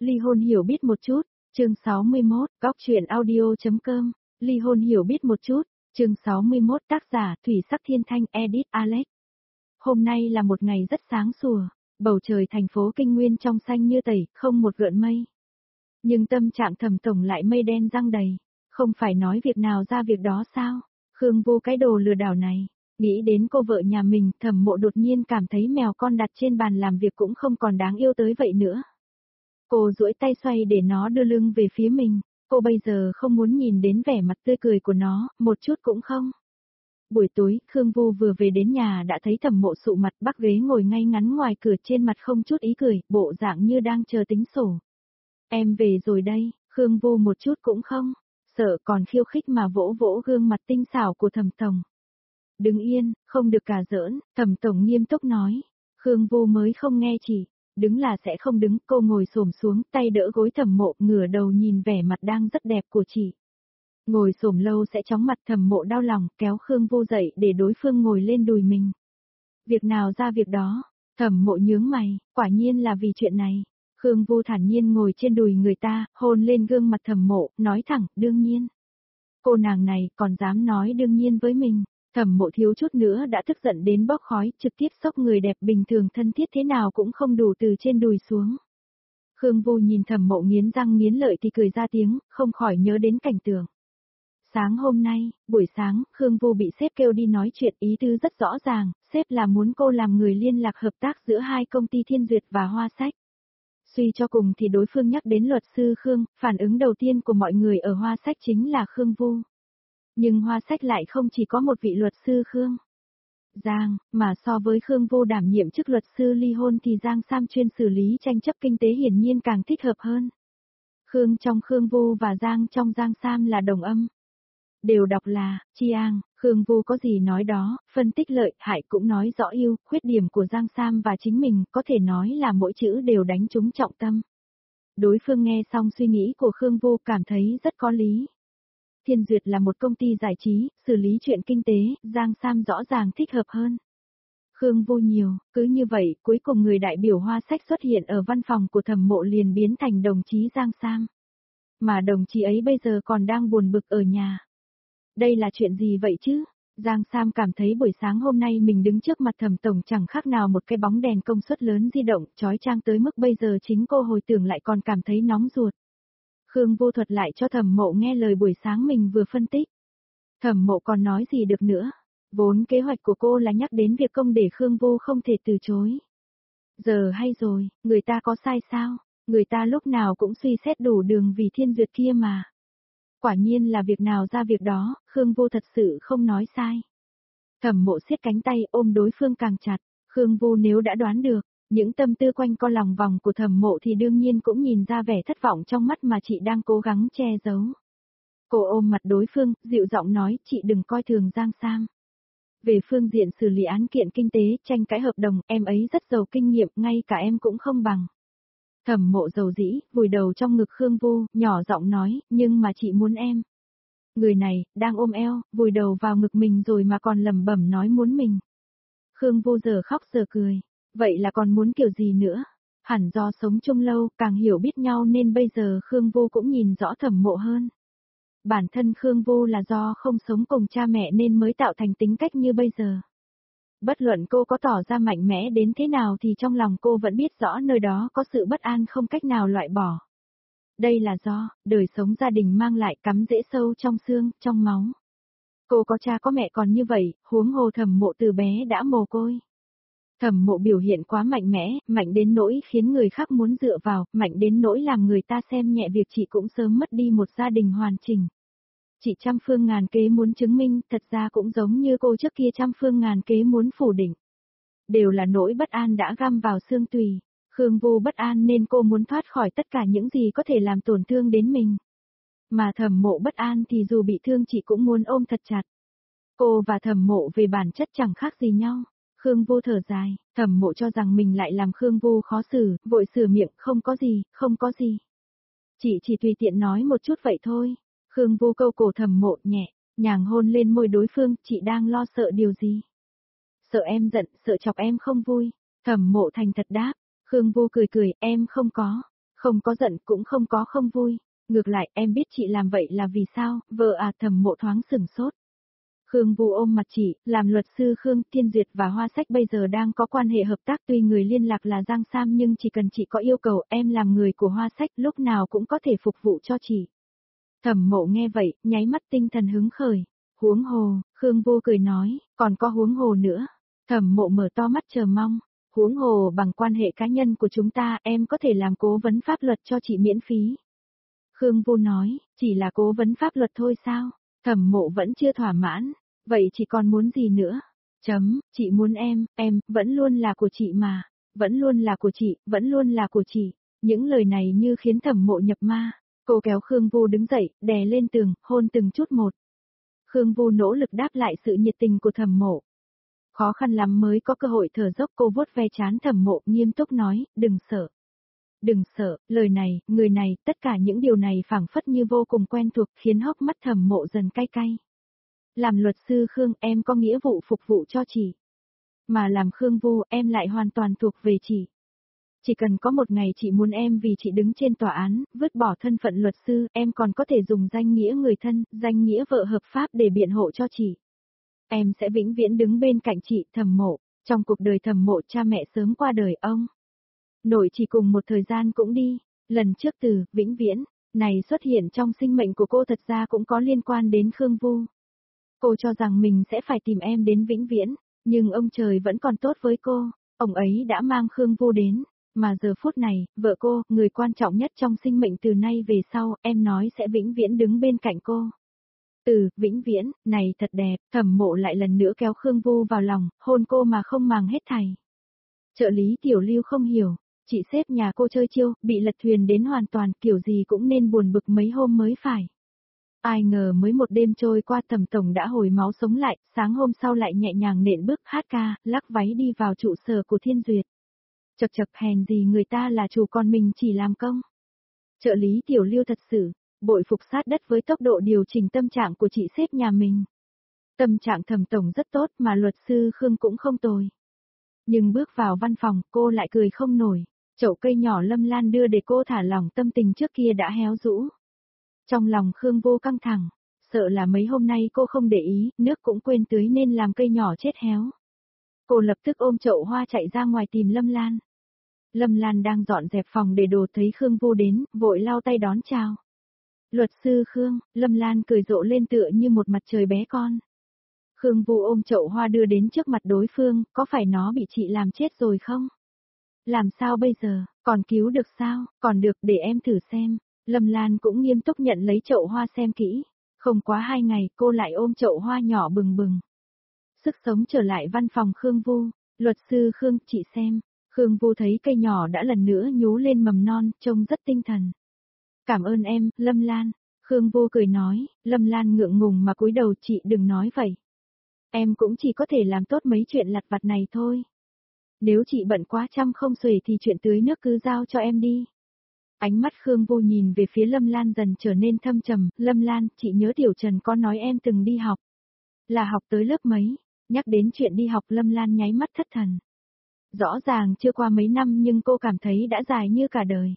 Ly hôn hiểu biết một chút, chương 61, góc truyện audio.com, ly hôn hiểu biết một chút, chương 61 tác giả Thủy Sắc Thiên Thanh edit Alex. Hôm nay là một ngày rất sáng sủa, bầu trời thành phố Kinh Nguyên trong xanh như tẩy, không một gợn mây. Nhưng tâm trạng Thẩm tổng lại mây đen răng đầy, không phải nói việc nào ra việc đó sao? Khương Vô cái đồ lừa đảo này, nghĩ đến cô vợ nhà mình, Thẩm Mộ đột nhiên cảm thấy mèo con đặt trên bàn làm việc cũng không còn đáng yêu tới vậy nữa. Cô duỗi tay xoay để nó đưa lưng về phía mình, cô bây giờ không muốn nhìn đến vẻ mặt tươi cười của nó, một chút cũng không. Buổi tối, Khương Vô vừa về đến nhà đã thấy Thẩm Mộ sụ mặt bắc ghế ngồi ngay ngắn ngoài cửa trên mặt không chút ý cười, bộ dạng như đang chờ tính sổ. Em về rồi đây, Khương Vô một chút cũng không, sợ còn khiêu khích mà vỗ vỗ gương mặt tinh xảo của Thẩm tổng. Đứng yên, không được cả giỡn, Thẩm tổng nghiêm túc nói. Khương Vô mới không nghe chỉ. Đứng là sẽ không đứng, cô ngồi xổm xuống, tay đỡ gối Thẩm Mộ, ngửa đầu nhìn vẻ mặt đang rất đẹp của chị. Ngồi xổm lâu sẽ chóng mặt, Thẩm Mộ đau lòng, kéo Khương Vô dậy để đối phương ngồi lên đùi mình. Việc nào ra việc đó, Thẩm Mộ nhướng mày, quả nhiên là vì chuyện này. Khương Vô thản nhiên ngồi trên đùi người ta, hôn lên gương mặt Thẩm Mộ, nói thẳng, đương nhiên. Cô nàng này còn dám nói đương nhiên với mình. Thẩm Mộ thiếu chút nữa đã tức giận đến bốc khói, trực tiếp xốc người đẹp bình thường thân thiết thế nào cũng không đủ từ trên đùi xuống. Khương Vô nhìn Thẩm Mộ nghiến răng nghiến lợi thì cười ra tiếng, không khỏi nhớ đến cảnh tượng. Sáng hôm nay, buổi sáng, Khương Vô bị sếp kêu đi nói chuyện, ý tứ rất rõ ràng, sếp là muốn cô làm người liên lạc hợp tác giữa hai công ty Thiên Duyệt và Hoa Sách. Suy cho cùng thì đối phương nhắc đến luật sư Khương, phản ứng đầu tiên của mọi người ở Hoa Sách chính là Khương Vô. Nhưng Hoa Sách lại không chỉ có một vị luật sư Khương Giang, mà so với Khương Vô đảm nhiệm chức luật sư ly hôn thì Giang Sam chuyên xử lý tranh chấp kinh tế hiển nhiên càng thích hợp hơn. Khương trong Khương Vô và Giang trong Giang Sam là đồng âm. Đều đọc là, Chiang, Khương Vô có gì nói đó, phân tích lợi, hại cũng nói rõ ưu, khuyết điểm của Giang Sam và chính mình, có thể nói là mỗi chữ đều đánh trúng trọng tâm. Đối phương nghe xong suy nghĩ của Khương Vô cảm thấy rất có lý. Thiên Duyệt là một công ty giải trí, xử lý chuyện kinh tế, Giang Sam rõ ràng thích hợp hơn. Khương Vô nhiều, cứ như vậy, cuối cùng người đại biểu Hoa Sách xuất hiện ở văn phòng của Thẩm Mộ liền biến thành đồng chí Giang Sam. Mà đồng chí ấy bây giờ còn đang buồn bực ở nhà. Đây là chuyện gì vậy chứ? Giang Sam cảm thấy buổi sáng hôm nay mình đứng trước mặt Thẩm tổng chẳng khác nào một cái bóng đèn công suất lớn di động, chói chang tới mức bây giờ chính cô hồi tưởng lại còn cảm thấy nóng ruột. Khương Vô thuật lại cho Thẩm Mộ nghe lời buổi sáng mình vừa phân tích. Thẩm Mộ còn nói gì được nữa. Vốn kế hoạch của cô là nhắc đến việc công để Khương Vô không thể từ chối. Giờ hay rồi, người ta có sai sao? Người ta lúc nào cũng suy xét đủ đường vì Thiên Duyệt kia mà. Quả nhiên là việc nào ra việc đó, Khương Vô thật sự không nói sai. Thẩm Mộ siết cánh tay ôm đối phương càng chặt. Khương Vô nếu đã đoán được những tâm tư quanh co lòng vòng của Thẩm Mộ thì đương nhiên cũng nhìn ra vẻ thất vọng trong mắt mà chị đang cố gắng che giấu. Cô ôm mặt đối phương, dịu giọng nói, chị đừng coi thường Giang Sam. Về phương diện xử lý án kiện kinh tế, tranh cãi hợp đồng, em ấy rất giàu kinh nghiệm, ngay cả em cũng không bằng. Thẩm Mộ dầu dĩ, vùi đầu trong ngực Khương Vô, nhỏ giọng nói, nhưng mà chị muốn em. Người này, đang ôm eo, vùi đầu vào ngực mình rồi mà còn lẩm bẩm nói muốn mình. Khương Vô giờ khóc giờ cười. Vậy là còn muốn kiểu gì nữa? Hẳn do sống chung lâu, càng hiểu biết nhau nên bây giờ Khương Vô cũng nhìn rõ Thẩm Mộ hơn. Bản thân Khương Vô là do không sống cùng cha mẹ nên mới tạo thành tính cách như bây giờ. Bất luận cô có tỏ ra mạnh mẽ đến thế nào thì trong lòng cô vẫn biết rõ nơi đó có sự bất an không cách nào loại bỏ. Đây là do, đời sống gia đình mang lại cắm rễ sâu trong xương, trong máu. Cô có cha có mẹ còn như vậy, huống hồ Thẩm Mộ từ bé đã mồ côi. Thẩm Mộ biểu hiện quá mạnh mẽ, mạnh đến nỗi khiến người khác muốn dựa vào, mạnh đến nỗi làm người ta xem nhẹ việc chị cũng sớm mất đi một gia đình hoàn chỉnh. Chị trăm phương ngàn kế muốn chứng minh, thật ra cũng giống như cô trước kia trăm phương ngàn kế muốn phủ định. Đều là nỗi bất an đã găm vào xương tùy. Khương Vô bất an nên cô muốn thoát khỏi tất cả những gì có thể làm tổn thương đến mình. Mà Thẩm Mộ bất an thì dù bị thương chị cũng muốn ôm thật chặt. Cô và Thẩm Mộ về bản chất chẳng khác gì nhau. Khương Vô thở dài, Thẩm Mộ cho rằng mình lại làm Khương Vô khó xử, vội sửa miệng, không có gì, không có gì. Chị chỉ tùy tiện nói một chút vậy thôi. Khương Vô câu cổ Thẩm Mộ nhẹ, nhàng hôn lên môi đối phương, chị đang lo sợ điều gì? Sợ em giận, sợ chọc em không vui. Thẩm Mộ thành thật đáp, Khương Vô cười cười, em không có. Không có giận cũng không có không vui. Ngược lại em biết chị làm vậy là vì sao, vợ à. Thẩm Mộ thoáng sửng sốt. Khương Vu ôm mặt chị, làm luật sư Khương Thiên Duyệt và Hoa Sách bây giờ đang có quan hệ hợp tác, tuy người liên lạc là Giang Sam nhưng chỉ cần chị có yêu cầu em làm người của Hoa Sách lúc nào cũng có thể phục vụ cho chị. Thẩm Mộ nghe vậy, nháy mắt tinh thần hứng khởi. Huống hồ, Khương Vu cười nói, còn có huống hồ nữa. Thẩm Mộ mở to mắt chờ mong. Huống hồ bằng quan hệ cá nhân của chúng ta em có thể làm cố vấn pháp luật cho chị miễn phí. Khương Vu nói, chỉ là cố vấn pháp luật thôi sao? Thẩm Mộ vẫn chưa thỏa mãn. Vậy chị còn muốn gì nữa? Chị muốn em vẫn luôn là của chị mà. Vẫn luôn là của chị, vẫn luôn là của chị. Những lời này như khiến Thẩm Mộ nhập ma. Cô kéo Khương Vu đứng dậy, đè lên tường, hôn từng chút một. Khương Vu nỗ lực đáp lại sự nhiệt tình của Thẩm Mộ. Khó khăn lắm mới có cơ hội thở dốc, cô vuốt ve trán Thẩm Mộ nghiêm túc nói, đừng sợ. Đừng sợ, lời này, người này, tất cả những điều này phảng phất như vô cùng quen thuộc khiến hốc mắt Thẩm Mộ dần cay cay. Làm luật sư Khương em có nghĩa vụ phục vụ cho chị. Mà làm Khương Vu em lại hoàn toàn thuộc về chị. Chỉ cần có một ngày chị muốn em vì chị đứng trên tòa án, vứt bỏ thân phận luật sư, em còn có thể dùng danh nghĩa người thân, danh nghĩa vợ hợp pháp để biện hộ cho chị. Em sẽ vĩnh viễn đứng bên cạnh chị. Thẩm Mộ. Trong cuộc đời Thẩm Mộ cha mẹ sớm qua đời, ông nội chỉ cùng một thời gian cũng đi. Lần trước từ vĩnh viễn này xuất hiện trong sinh mệnh của cô thật ra cũng có liên quan đến Khương Vu. Cô cho rằng mình sẽ phải tìm em đến vĩnh viễn, nhưng ông trời vẫn còn tốt với cô, ông ấy đã mang Khương Vu đến, mà giờ phút này, vợ cô, người quan trọng nhất trong sinh mệnh từ nay về sau, em nói sẽ vĩnh viễn đứng bên cạnh cô. Từ, vĩnh viễn, này thật đẹp. Thẩm Mộ lại lần nữa kéo Khương Vu vào lòng, hôn cô mà không màng hết thảy. Trợ lý Tiểu Lưu không hiểu, chị xếp nhà cô chơi chiêu, bị lật thuyền đến hoàn toàn, kiểu gì cũng nên buồn bực mấy hôm mới phải. Ai ngờ mới một đêm trôi qua Thẩm tổng đã hồi máu sống lại, sáng hôm sau lại nhẹ nhàng nện bước hát ca, lắc váy đi vào trụ sở của Thiên Duyệt. Chật chật, hèn gì người ta là chủ còn mình chỉ làm công. Trợ lý Tiểu Lưu thật sự bội phục sát đất với tốc độ điều chỉnh tâm trạng của chị xếp nhà mình. Tâm trạng Thẩm tổng rất tốt mà luật sư Khương cũng không tồi. Nhưng bước vào văn phòng, cô lại cười không nổi. Chậu cây nhỏ Lâm Lan đưa để cô thả lỏng tâm tình trước kia đã héo rũ. Trong lòng Khương Vô căng thẳng, sợ là mấy hôm nay cô không để ý, nước cũng quên tưới nên làm cây nhỏ chết héo. Cô lập tức ôm chậu hoa chạy ra ngoài tìm Lâm Lan. Lâm Lan đang dọn dẹp phòng để đồ, thấy Khương Vô đến, vội lau tay đón chào. Luật sư Khương. Lâm Lan cười rộ lên tựa như một mặt trời bé con. Khương Vô ôm chậu hoa đưa đến trước mặt đối phương, có phải nó bị chị làm chết rồi không? Làm sao bây giờ, còn cứu được sao? Còn được, để em thử xem. Lâm Lan cũng nghiêm túc nhận lấy chậu hoa xem kỹ. Không quá 2 ngày, cô lại ôm chậu hoa nhỏ bừng bừng. Sức sống trở lại văn phòng Khương Vu. Luật sư Khương, chị xem. Khương Vu thấy cây nhỏ đã lần nữa nhú lên mầm non, trông rất tinh thần. Cảm ơn em, Lâm Lan. Khương Vu cười nói. Lâm Lan ngượng ngùng mà cúi đầu, chị đừng nói vậy. Em cũng chỉ có thể làm tốt mấy chuyện lặt vặt này thôi. Nếu chị bận quá chăm không xuể thì chuyện tưới nước cứ giao cho em đi. Ánh mắt Khương Vô nhìn về phía Lâm Lan dần trở nên thâm trầm. Lâm Lan, chị nhớ Tiểu Trần có nói em từng đi học. Là học tới lớp mấy? Nhắc đến chuyện đi học, Lâm Lan nháy mắt thất thần. Rõ ràng chưa qua mấy năm nhưng cô cảm thấy đã dài như cả đời.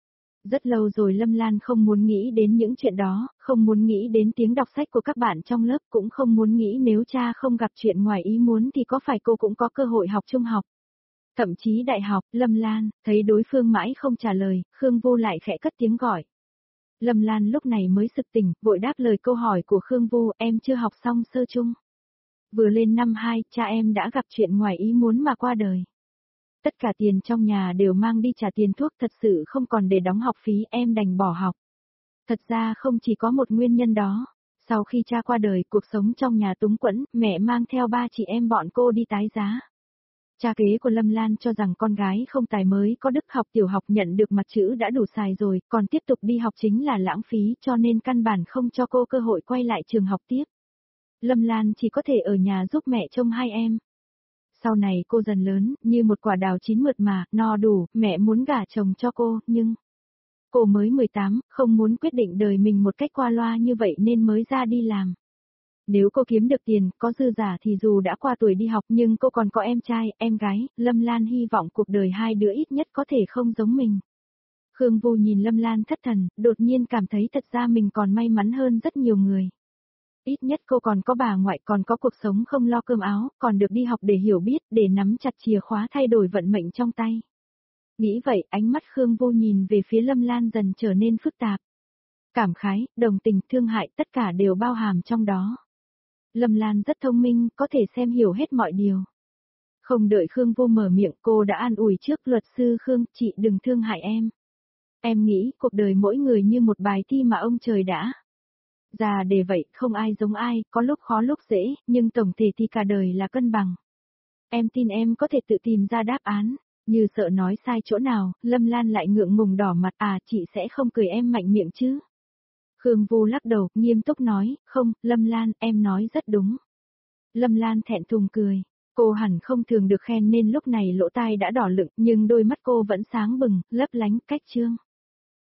Rất lâu rồi Lâm Lan không muốn nghĩ đến những chuyện đó, không muốn nghĩ đến tiếng đọc sách của các bạn trong lớp, cũng không muốn nghĩ nếu cha không gặp chuyện ngoài ý muốn thì có phải cô cũng có cơ hội học trung học. Thậm chí đại học. Lâm Lan, thấy đối phương mãi không trả lời, Khương Vô lại khẽ cất tiếng gọi. Lâm Lan lúc này mới sực tỉnh, vội đáp lời câu hỏi của Khương Vô, em chưa học xong sơ trung. Vừa lên năm 2, cha em đã gặp chuyện ngoài ý muốn mà qua đời. Tất cả tiền trong nhà đều mang đi trả tiền thuốc, thật sự không còn để đóng học phí, em đành bỏ học. Thật ra không chỉ có một nguyên nhân đó. Sau khi cha qua đời, cuộc sống trong nhà túng quẫn, mẹ mang theo 3 chị em bọn cô đi tái giá. Cha kế của Lâm Lan cho rằng con gái không tài mới có đức, học tiểu học nhận được mặt chữ đã đủ xài rồi, còn tiếp tục đi học chính là lãng phí, cho nên căn bản không cho cô cơ hội quay lại trường học tiếp. Lâm Lan chỉ có thể ở nhà giúp mẹ trông 2 em. Sau này cô dần lớn, như một quả đào chín mượt mà, no đủ, mẹ muốn gả chồng cho cô, nhưng cô mới 18, không muốn quyết định đời mình một cách qua loa như vậy nên mới ra đi làm. Nếu cô kiếm được tiền, có dư giả thì dù đã qua tuổi đi học nhưng cô còn có em trai, em gái, Lâm Lan hy vọng cuộc đời 2 đứa ít nhất có thể không giống mình. Khương Vô nhìn Lâm Lan thất thần, đột nhiên cảm thấy thật ra mình còn may mắn hơn rất nhiều người. Ít nhất cô còn có bà ngoại, còn có cuộc sống không lo cơm áo, còn được đi học để hiểu biết, để nắm chặt chìa khóa thay đổi vận mệnh trong tay. Nghĩ vậy, ánh mắt Khương Vô nhìn về phía Lâm Lan dần trở nên phức tạp. Cảm khái, đồng tình, thương hại tất cả đều bao hàm trong đó. Lâm Lan rất thông minh, có thể xem hiểu hết mọi điều. Không đợi Khương Vô mở miệng, cô đã an ủi trước: luật sư Khương, chị đừng thương hại em. Em nghĩ cuộc đời mỗi người như một bài thi mà ông trời đã ra để vậy, không ai giống ai, có lúc khó lúc dễ, nhưng tổng thể thì cả đời là cân bằng. Em tin em có thể tự tìm ra đáp án. Như sợ nói sai chỗ nào, Lâm Lan lại ngượng ngùng đỏ mặt: à, chị sẽ không cười em mạnh miệng chứ. Khương Vô lắc đầu, nghiêm túc nói: không, Lâm Lan, em nói rất đúng. Lâm Lan thẹn thùng cười. Cô hẳn không thường được khen nên lúc này lỗ tai đã đỏ lựng, nhưng đôi mắt cô vẫn sáng bừng, lấp lánh, cách trương.